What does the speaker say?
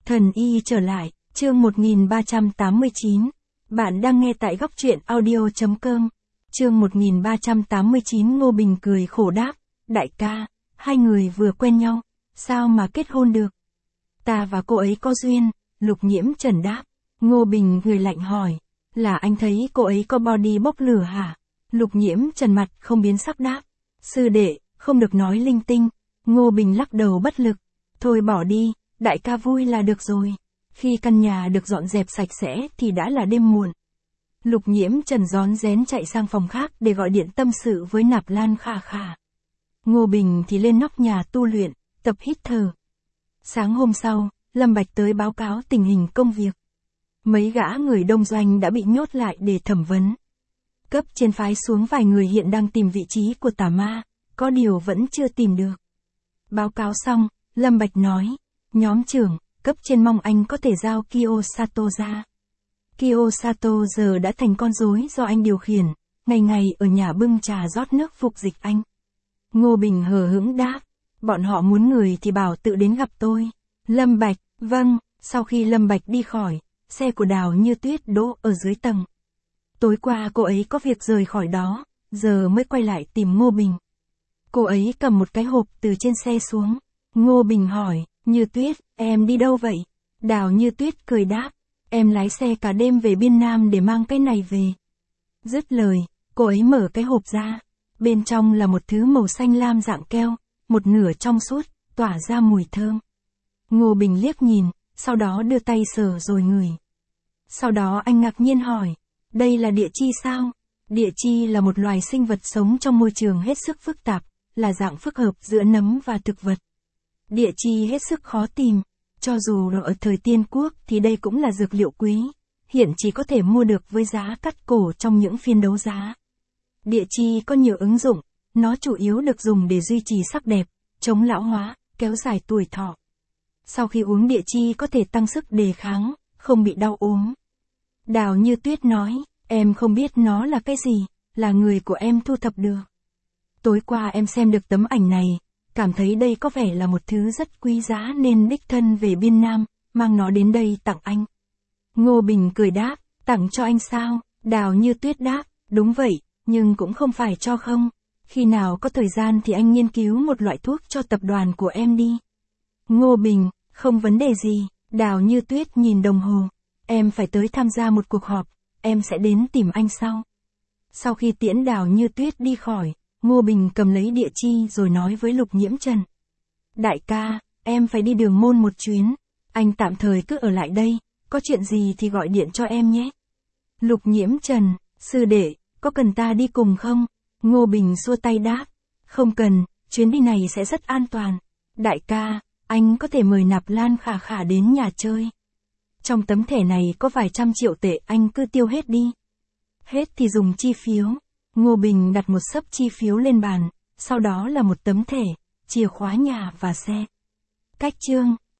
Thần y trở lại, chương 1389. Bạn đang nghe tại góc truyện audio.com. Chương 1389. Ngô Bình cười khổ đáp, đại ca, hai người vừa quen nhau, sao mà kết hôn được? Ta và cô ấy có duyên, Lục Nhiễm Trần đáp. Ngô Bình người lạnh hỏi, là anh thấy cô ấy có body bốc lửa hả? Lục Nhiễm Trần mặt không biến sắc đáp, sư đệ, không được nói linh tinh. Ngô Bình lắc đầu bất lực, thôi bỏ đi, đại ca vui là được rồi. Khi căn nhà được dọn dẹp sạch sẽ thì đã là đêm muộn. Lục Nhiễm Trần rón rén chạy sang phòng khác để gọi điện tâm sự với Nạp Lan Khả Khả. Ngô Bình thì lên nóc nhà tu luyện, tập hít thở. Sáng hôm sau, Lâm Bạch tới báo cáo tình hình công việc. Mấy gã người đông doanh đã bị nhốt lại để thẩm vấn. Cấp trên phái xuống vài người hiện đang tìm vị trí của tà ma, có điều vẫn chưa tìm được. Báo cáo xong, Lâm Bạch nói, nhóm trưởng, cấp trên mong anh có thể giao Kiyosato ra. Kiyosato giờ đã thành con rối do anh điều khiển, ngày ngày ở nhà bưng trà rót nước phục dịch anh. Ngô Bình hờ hững đáp, bọn họ muốn người thì bảo tự đến gặp tôi. Lâm Bạch, vâng. Sau khi Lâm Bạch đi khỏi, xe của Đào Như Tuyết đỗ ở dưới tầng. Tối qua cô ấy có việc rời khỏi đó, giờ mới quay lại tìm Ngô Bình. Cô ấy cầm một cái hộp từ trên xe xuống. Ngô Bình hỏi, Như Tuyết, em đi đâu vậy? Đào Như Tuyết cười đáp, em lái xe cả đêm về Biên Nam để mang cái này về. Dứt lời, cô ấy mở cái hộp ra. Bên trong là một thứ màu xanh lam dạng keo, một nửa trong suốt, tỏa ra mùi thơm. Ngô Bình liếc nhìn, sau đó đưa tay sờ rồi ngửi. Sau đó anh ngạc nhiên hỏi, đây là địa chi sao? Địa chi là một loài sinh vật sống trong môi trường hết sức phức tạp, là dạng phức hợp giữa nấm và thực vật. Địa chi hết sức khó tìm, cho dù ở thời Tiên Quốc thì đây cũng là dược liệu quý, hiện chỉ có thể mua được với giá cắt cổ trong những phiên đấu giá. Địa chi có nhiều ứng dụng, nó chủ yếu được dùng để duy trì sắc đẹp, chống lão hóa, kéo dài tuổi thọ. Sau khi uống địa chi có thể tăng sức đề kháng, không bị đau ốm. Đào Như Tuyết nói, em không biết nó là cái gì, là người của em thu thập được. Tối qua em xem được tấm ảnh này, cảm thấy đây có vẻ là một thứ rất quý giá nên đích thân về Biên Nam, mang nó đến đây tặng anh. Ngô Bình cười đáp, tặng cho anh sao? Đào Như Tuyết đáp, đúng vậy, nhưng cũng không phải cho không. Khi nào có thời gian thì anh nghiên cứu một loại thuốc cho tập đoàn của em đi. Ngô Bình, không vấn đề gì. Đào Như Tuyết nhìn đồng hồ, em phải tới tham gia một cuộc họp, em sẽ đến tìm anh sau. Sau khi tiễn Đào Như Tuyết đi khỏi, Ngô Bình cầm lấy địa chi rồi nói với Lục Nhiễm Trần. Đại ca, em phải đi Đường Môn một chuyến, anh tạm thời cứ ở lại đây, có chuyện gì thì gọi điện cho em nhé. Lục Nhiễm Trần, sư đệ, có cần ta đi cùng không? Ngô Bình xua tay đáp, không cần, chuyến đi này sẽ rất an toàn. Đại ca, anh có thể mời Nạp Lan Khả Khả đến nhà chơi. Trong tấm thẻ này có vài trăm triệu tệ, anh cứ tiêu hết đi. Hết thì dùng chi phiếu. Ngô Bình đặt một xấp chi phiếu lên bàn, sau đó là một tấm thẻ, chìa khóa nhà và xe. Cách chương